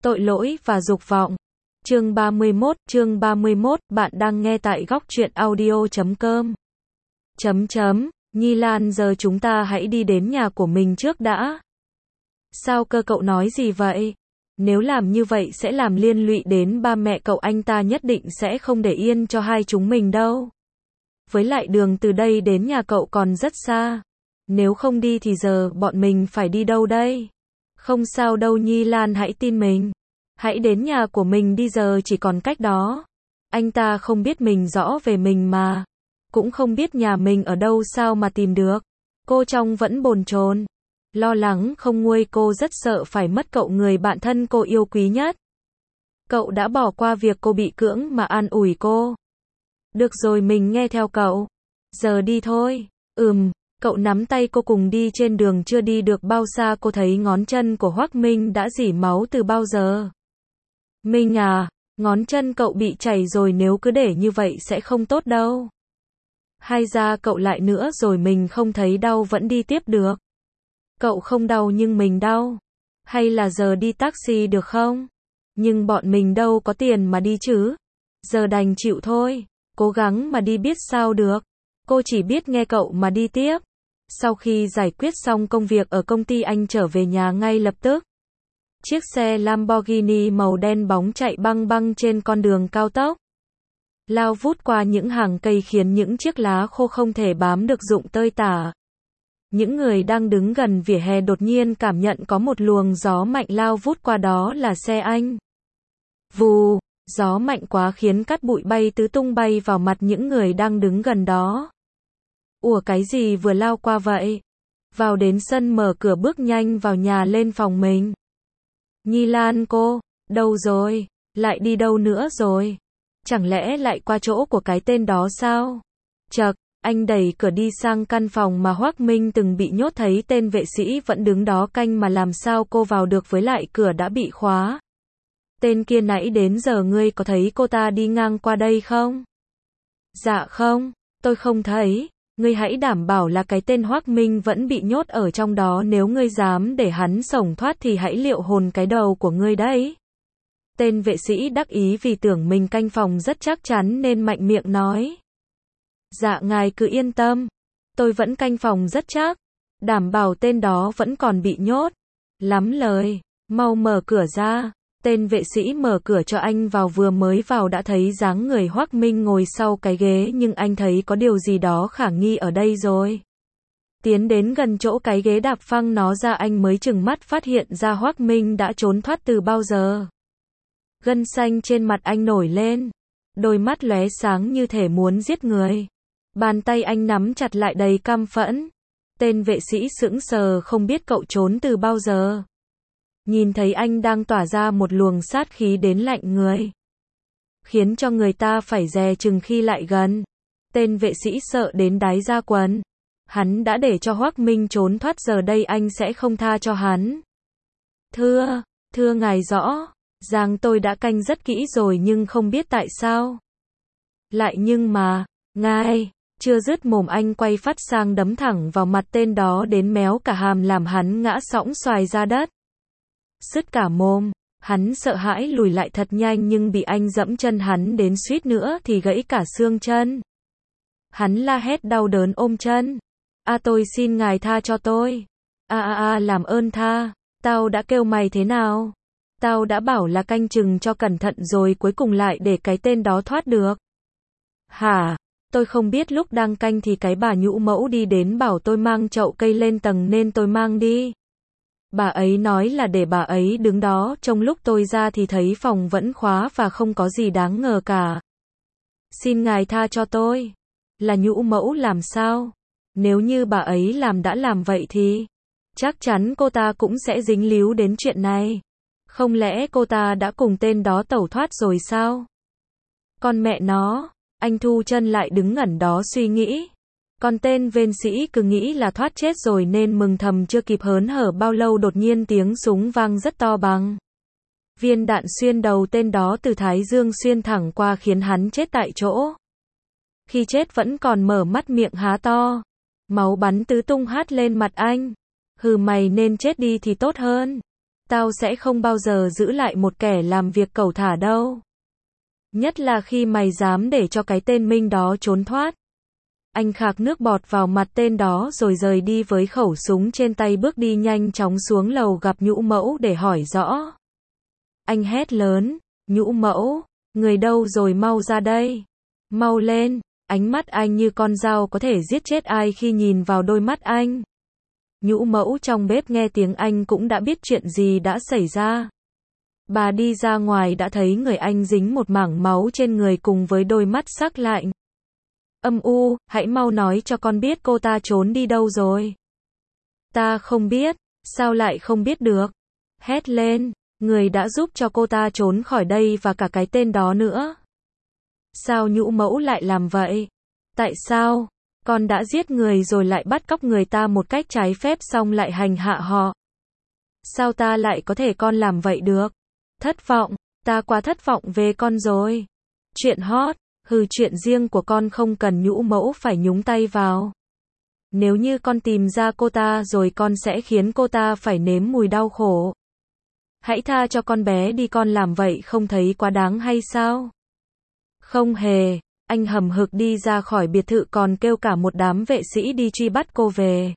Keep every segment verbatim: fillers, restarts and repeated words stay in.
Tội lỗi và dục vọng. Chương ba mươi mốt, chương ba mươi mốt, bạn đang nghe tại góc truyện audio chấm com. Chấm chấm, Nhi Lan giờ chúng ta hãy đi đến nhà của mình trước đã. Sao cơ cậu nói gì vậy? Nếu làm như vậy sẽ làm liên lụy đến ba mẹ cậu, anh ta nhất định sẽ không để yên cho hai chúng mình đâu. Với lại đường từ đây đến nhà cậu còn rất xa. Nếu không đi thì giờ bọn mình phải đi đâu đây? Không sao đâu Nhi Lan, hãy tin mình. Hãy đến nhà của mình đi, giờ chỉ còn cách đó. Anh ta không biết mình rõ về mình mà. Cũng không biết nhà mình ở đâu, sao mà tìm được. Cô trong vẫn bồn chồn, lo lắng không nguôi, cô rất sợ phải mất cậu, người bạn thân cô yêu quý nhất. Cậu đã bỏ qua việc cô bị cưỡng mà an ủi cô. Được rồi, mình nghe theo cậu. Giờ đi thôi. Ừm. Cậu nắm tay cô cùng đi. Trên đường chưa đi được bao xa cô thấy ngón chân của Hoắc Minh đã rỉ máu từ bao giờ. Minh à, ngón chân cậu bị chảy rồi, nếu cứ để như vậy sẽ không tốt đâu. Hay ra cậu lại nữa rồi, mình không thấy đau vẫn đi tiếp được. Cậu không đau nhưng mình đau. Hay là giờ đi taxi được không? Nhưng bọn mình đâu có tiền mà đi chứ. Giờ đành chịu thôi, cố gắng mà đi biết sao được. Cô chỉ biết nghe cậu mà đi tiếp. Sau khi giải quyết xong công việc ở công ty, anh trở về nhà ngay lập tức. Chiếc xe Lamborghini màu đen bóng chạy băng băng trên con đường cao tốc. Lao vút qua những hàng cây khiến những chiếc lá khô không thể bám được rụng tơi tả. Những người đang đứng gần vỉa hè đột nhiên cảm nhận có một luồng gió mạnh lao vút qua, đó là xe anh. Vù, gió mạnh quá khiến cát bụi bay tứ tung bay vào mặt những người đang đứng gần đó. Ủa, cái gì vừa lao qua vậy? Vào đến sân, mở cửa bước nhanh vào nhà, lên phòng mình. Nhi Lan cô, đâu rồi? Lại đi đâu nữa rồi? Chẳng lẽ lại qua chỗ của cái tên đó sao? Chậc, anh đẩy cửa đi sang căn phòng mà Hoắc Minh từng bị nhốt, thấy tên vệ sĩ vẫn đứng đó canh mà làm sao cô vào được, với lại cửa đã bị khóa. Tên kia nãy đến giờ ngươi có thấy cô ta đi ngang qua đây không? Dạ không, tôi không thấy. Ngươi hãy đảm bảo là cái tên Hoắc Minh vẫn bị nhốt ở trong đó, nếu ngươi dám để hắn sống thoát thì hãy liệu hồn cái đầu của ngươi đấy. Tên vệ sĩ đắc ý vì tưởng mình canh phòng rất chắc chắn nên mạnh miệng nói. Dạ ngài cứ yên tâm, tôi vẫn canh phòng rất chắc, đảm bảo tên đó vẫn còn bị nhốt. Lắm lời, mau mở cửa ra. Tên vệ sĩ mở cửa cho anh vào, vừa mới vào đã thấy dáng người Hoắc Minh ngồi sau cái ghế, nhưng anh thấy có điều gì đó khả nghi ở đây rồi. Tiến đến gần chỗ cái ghế, đạp phăng nó ra, anh mới chừng mắt phát hiện ra Hoắc Minh đã trốn thoát từ bao giờ. Gân xanh trên mặt anh nổi lên, đôi mắt lóe sáng như thể muốn giết người. Bàn tay anh nắm chặt lại đầy căm phẫn. Tên vệ sĩ sững sờ, không biết cậu trốn từ bao giờ. Nhìn thấy anh đang tỏa ra một luồng sát khí đến lạnh người, khiến cho người ta phải dè chừng khi lại gần. Tên vệ sĩ sợ đến đái da quần. Hắn đã để cho Hoắc Minh trốn thoát, giờ đây anh sẽ không tha cho hắn. Thưa, thưa ngài rõ ràng tôi đã canh rất kỹ rồi, nhưng không biết tại sao. Lại nhưng mà, ngài, chưa dứt mồm anh quay phát sang đấm thẳng vào mặt tên đó đến méo cả hàm, làm hắn ngã sõng xoài ra đất. Sứt cả mồm, hắn sợ hãi lùi lại thật nhanh, nhưng bị anh dẫm chân hắn đến suýt nữa thì gãy cả xương chân. Hắn la hét đau đớn ôm chân. A tôi xin ngài tha cho tôi. A a a làm ơn tha. Tao đã kêu mày thế nào? Tao đã bảo là canh chừng cho cẩn thận rồi, cuối cùng lại để cái tên đó thoát được. Hả? Tôi không biết, lúc đang canh thì cái bà nhũ mẫu đi đến bảo tôi mang chậu cây lên tầng nên tôi mang đi. Bà ấy nói là để bà ấy đứng đó trông, lúc tôi ra thì thấy phòng vẫn khóa và không có gì đáng ngờ cả. Xin ngài tha cho tôi. Là nhũ mẫu làm sao? Nếu như bà ấy làm đã làm vậy thì chắc chắn cô ta cũng sẽ dính líu đến chuyện này. Không lẽ cô ta đã cùng tên đó tẩu thoát rồi sao? Con mẹ nó, anh thu chân lại đứng ngẩn đó suy nghĩ. Còn tên vên sĩ cứ nghĩ là thoát chết rồi nên mừng thầm, chưa kịp hớn hở bao lâu đột nhiên tiếng súng vang rất to, bằng viên đạn xuyên đầu tên đó từ thái dương xuyên thẳng qua, khiến hắn chết tại chỗ. Khi chết vẫn còn mở mắt miệng há to, máu bắn tứ tung hát lên mặt anh. Hừ, mày nên chết đi thì tốt hơn. Tao sẽ không bao giờ giữ lại một kẻ làm việc cẩu thả đâu. Nhất là khi mày dám để cho cái tên Minh đó trốn thoát. Anh khạc nước bọt vào mặt tên đó rồi rời đi với khẩu súng trên tay, bước đi nhanh chóng xuống lầu gặp Nhũ Mẫu để hỏi rõ. Anh hét lớn, Nhũ Mẫu, người đâu rồi, mau ra đây. Mau lên, ánh mắt anh như con dao có thể giết chết ai khi nhìn vào đôi mắt anh. Nhũ Mẫu trong bếp nghe tiếng anh cũng đã biết chuyện gì đã xảy ra. Bà đi ra ngoài đã thấy người anh dính một mảng máu trên người cùng với đôi mắt sắc lạnh. Âm u, hãy mau nói cho con biết cô ta trốn đi đâu rồi. Ta không biết, sao lại không biết được? Hét lên, người đã giúp cho cô ta trốn khỏi đây và cả cái tên đó nữa. Sao Nhũ Mẫu lại làm vậy? Tại sao? Con đã giết người rồi lại bắt cóc người ta một cách trái phép xong lại hành hạ họ. Sao ta lại có thể con làm vậy được? Thất vọng, ta quá thất vọng về con rồi. Chuyện hot, hừ, chuyện riêng của con không cần Nhũ Mẫu phải nhúng tay vào. Nếu như con tìm ra cô ta rồi con sẽ khiến cô ta phải nếm mùi đau khổ. Hãy tha cho con bé đi, con làm vậy không thấy quá đáng hay sao? Không hề, anh hầm hực đi ra khỏi biệt thự còn kêu cả một đám vệ sĩ đi truy bắt cô về.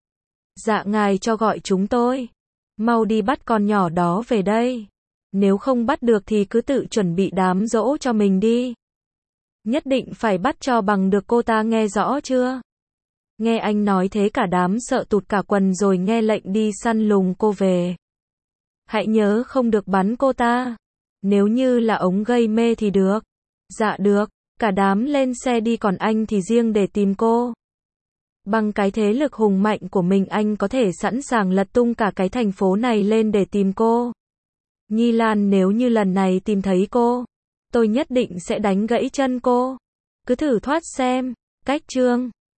Dạ ngài cho gọi chúng tôi. Mau đi bắt con nhỏ đó về đây. Nếu không bắt được thì cứ tự chuẩn bị đám dỗ cho mình đi. Nhất định phải bắt cho bằng được cô ta, nghe rõ chưa? Nghe anh nói thế cả đám sợ tụt cả quần rồi nghe lệnh đi săn lùng cô về. Hãy nhớ không được bắn cô ta. Nếu như là ống gây mê thì được. Dạ được, cả đám lên xe đi, còn anh thì riêng để tìm cô. Bằng cái thế lực hùng mạnh của mình anh có thể sẵn sàng lật tung cả cái thành phố này lên để tìm cô. Nhi Lan, nếu như lần này tìm thấy cô, tôi nhất định sẽ đánh gãy chân cô. Cứ thử thoát xem. Cách chương